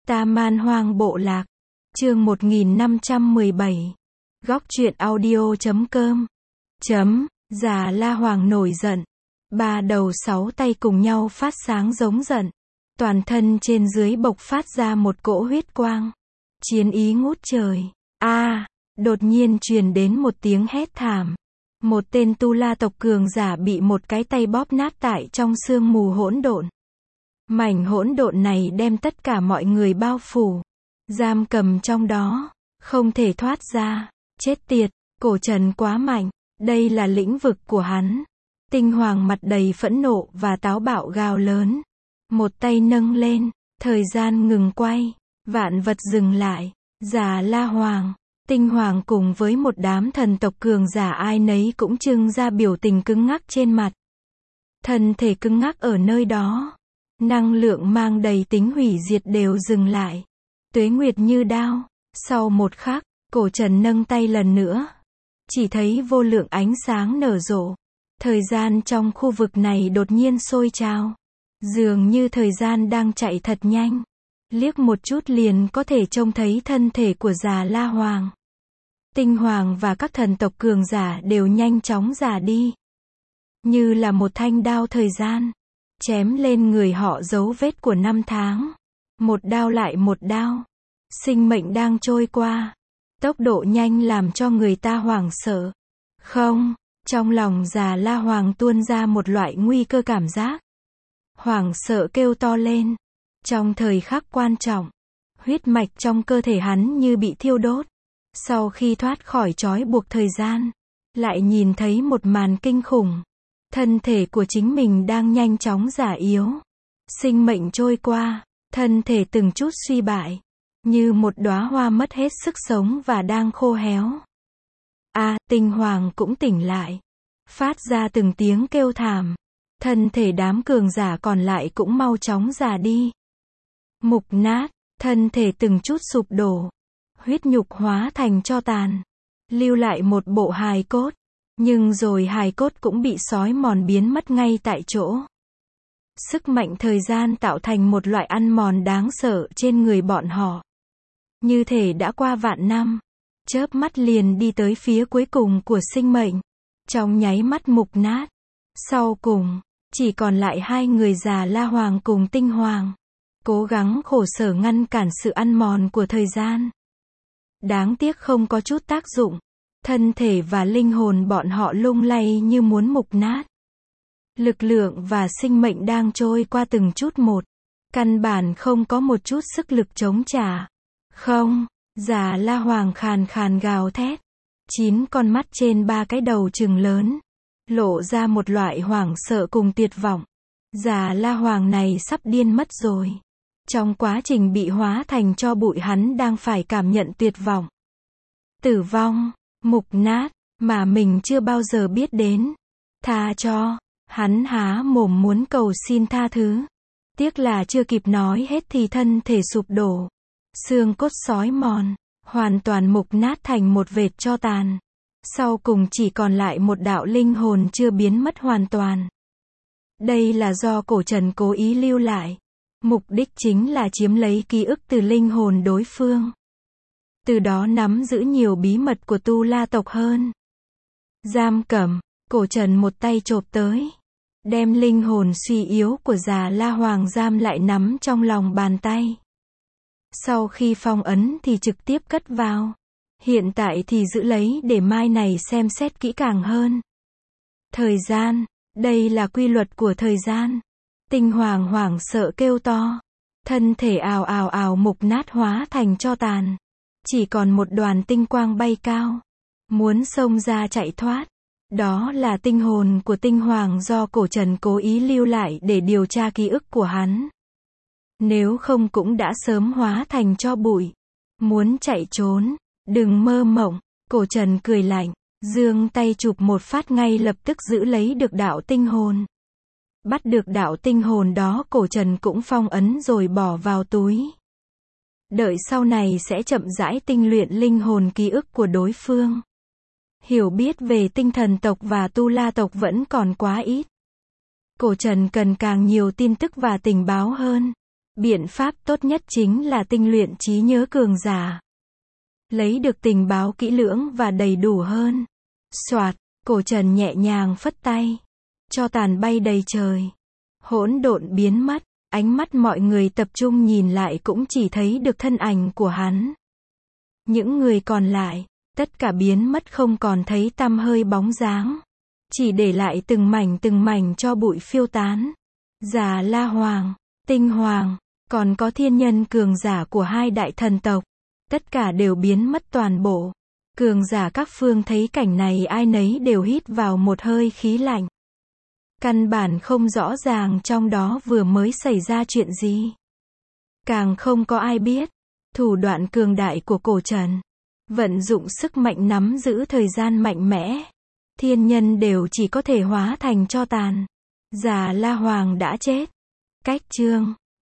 Ta Man Hoang Bộ Lạc. Chương 1517. Góc truyện audio.com. Già La Hoàng nổi giận. Ba đầu sáu tay cùng nhau phát sáng giống giận. Toàn thân trên dưới bộc phát ra một cỗ huyết quang. Chiến ý ngút trời. Đột nhiên truyền đến một tiếng hét thảm. Một tên tu la tộc cường giả bị một cái tay bóp nát tại trong sương mù hỗn độn. Mảnh hỗn độn này đem tất cả mọi người bao phủ, giam cầm trong đó, không thể thoát ra. Chết tiệt, Cổ Trần quá mạnh, đây là lĩnh vực của hắn. Tinh Hoàng mặt đầy phẫn nộ và táo bạo gào lớn. Một tay nâng lên, thời gian ngừng quay, vạn vật dừng lại. Già La Hoàng, Tinh Hoàng cùng với một đám thần tộc cường giả ai nấy cũng trưng ra biểu tình cứng ngắc trên mặt. Thân thể cứng ngắc ở nơi đó. Năng lượng mang đầy tính hủy diệt đều dừng lại. Tuế nguyệt như đao. Sau một khắc, Cổ Trần nâng tay lần nữa. Chỉ thấy vô lượng ánh sáng nở rộ. Thời gian trong khu vực này đột nhiên sôi trào. Dường như thời gian đang chạy thật nhanh. Liếc một chút liền có thể trông thấy thân thể của già La Hoàng. Tinh Hoàng và các thần tộc cường giả đều nhanh chóng già đi. Như là một thanh đao thời gian. Chém lên người họ dấu vết của năm tháng. Một đao lại một đao. Sinh mệnh đang trôi qua. Tốc độ nhanh làm cho người ta hoảng sợ. Không, trong lòng già La Hoàng tuôn ra một loại nguy cơ cảm giác. Hoảng sợ kêu to lên. Trong thời khắc quan trọng, huyết mạch trong cơ thể hắn như bị thiêu đốt. Sau khi thoát khỏi trói buộc thời gian, lại nhìn thấy một màn kinh khủng. Thân thể của chính mình đang nhanh chóng già yếu. Sinh mệnh trôi qua, thân thể từng chút suy bại. Như một đóa hoa mất hết sức sống và đang khô héo. Tinh Hoàng cũng tỉnh lại. Phát ra từng tiếng kêu thảm. Thân thể đám cường giả còn lại cũng mau chóng già đi. Mục nát, thân thể từng chút sụp đổ. Huyết nhục hóa thành tro tàn. Lưu lại một bộ hài cốt. Nhưng rồi hài cốt cũng bị xói mòn biến mất ngay tại chỗ. Sức mạnh thời gian tạo thành một loại ăn mòn đáng sợ trên người bọn họ. Như thể đã qua vạn năm. Chớp mắt liền đi tới phía cuối cùng của sinh mệnh. Trong nháy mắt mục nát. Sau cùng, chỉ còn lại hai người già La Hoàng cùng Tinh Hoàng. Cố gắng khổ sở ngăn cản sự ăn mòn của thời gian. Đáng tiếc không có chút tác dụng. Thân thể và linh hồn bọn họ lung lay như muốn mục nát. Lực lượng và sinh mệnh đang trôi qua từng chút một. Căn bản không có một chút sức lực chống trả. Không, già La Hoàng khàn khàn gào thét. 9 con mắt trên 3 cái đầu trừng lớn. Lộ ra một loại hoảng sợ cùng tuyệt vọng. Già La Hoàng này sắp điên mất rồi. Trong quá trình bị hóa thành tro bụi hắn đang phải cảm nhận tuyệt vọng. Tử vong. Mục nát, mà mình chưa bao giờ biết đến. Tha cho, hắn há mồm muốn cầu xin tha thứ. Tiếc là chưa kịp nói hết thì thân thể sụp đổ. Xương cốt xói mòn, hoàn toàn mục nát thành một vệt tro tàn. Sau cùng chỉ còn lại một đạo linh hồn chưa biến mất hoàn toàn. Đây là do Cổ Trần cố ý lưu lại. Mục đích chính là chiếm lấy ký ức từ linh hồn đối phương. Từ đó nắm giữ nhiều bí mật của tu la tộc hơn. Giam cầm, Cổ Trần một tay chộp tới. Đem linh hồn suy yếu của già La Hoàng giam lại nắm trong lòng bàn tay. Sau khi phong ấn thì trực tiếp cất vào. Hiện tại thì giữ lấy để mai này xem xét kỹ càng hơn. Thời gian, đây là quy luật của thời gian. Tinh Hoàng hoảng sợ kêu to. Thân thể ào ào ào mục nát hóa thành tro tàn. Chỉ còn một đoàn tinh quang bay cao. Muốn xông ra chạy thoát. Đó là tinh hồn của Tinh Hoàng do Cổ Trần cố ý lưu lại để điều tra ký ức của hắn. Nếu không cũng đã sớm hóa thành tro bụi. Muốn chạy trốn, đừng mơ mộng. Cổ Trần cười lạnh, giương tay chụp một phát ngay lập tức giữ lấy được đạo tinh hồn. Bắt được đạo tinh hồn đó Cổ Trần cũng phong ấn rồi bỏ vào túi. Đợi sau này sẽ chậm rãi tinh luyện linh hồn ký ức của đối phương. Hiểu biết về tinh thần tộc và tu la tộc vẫn còn quá ít. Cổ Trần cần càng nhiều tin tức và tình báo hơn. Biện pháp tốt nhất chính là tinh luyện trí nhớ cường giả. Lấy được tình báo kỹ lưỡng và đầy đủ hơn. Soạt, Cổ Trần nhẹ nhàng phất tay. Tro tàn bay đầy trời. Hỗn độn biến mất. Ánh mắt mọi người tập trung nhìn lại cũng chỉ thấy được thân ảnh của hắn. Những người còn lại, tất cả biến mất không còn thấy tăm hơi bóng dáng. Chỉ để lại từng mảnh cho bụi phiêu tán. Già La Hoàng, Tinh Hoàng, còn có thiên nhân cường giả của hai đại thần tộc. Tất cả đều biến mất toàn bộ. Cường giả các phương thấy cảnh này ai nấy đều hít vào một hơi khí lạnh. Căn bản không rõ ràng trong đó vừa mới xảy ra chuyện gì. Càng không có ai biết. Thủ đoạn cường đại của Cổ Trần. Vận dụng sức mạnh nắm giữ thời gian mạnh mẽ. Thiên nhân đều chỉ có thể hóa thành tro tàn. Già La Hoàng đã chết. Cách chương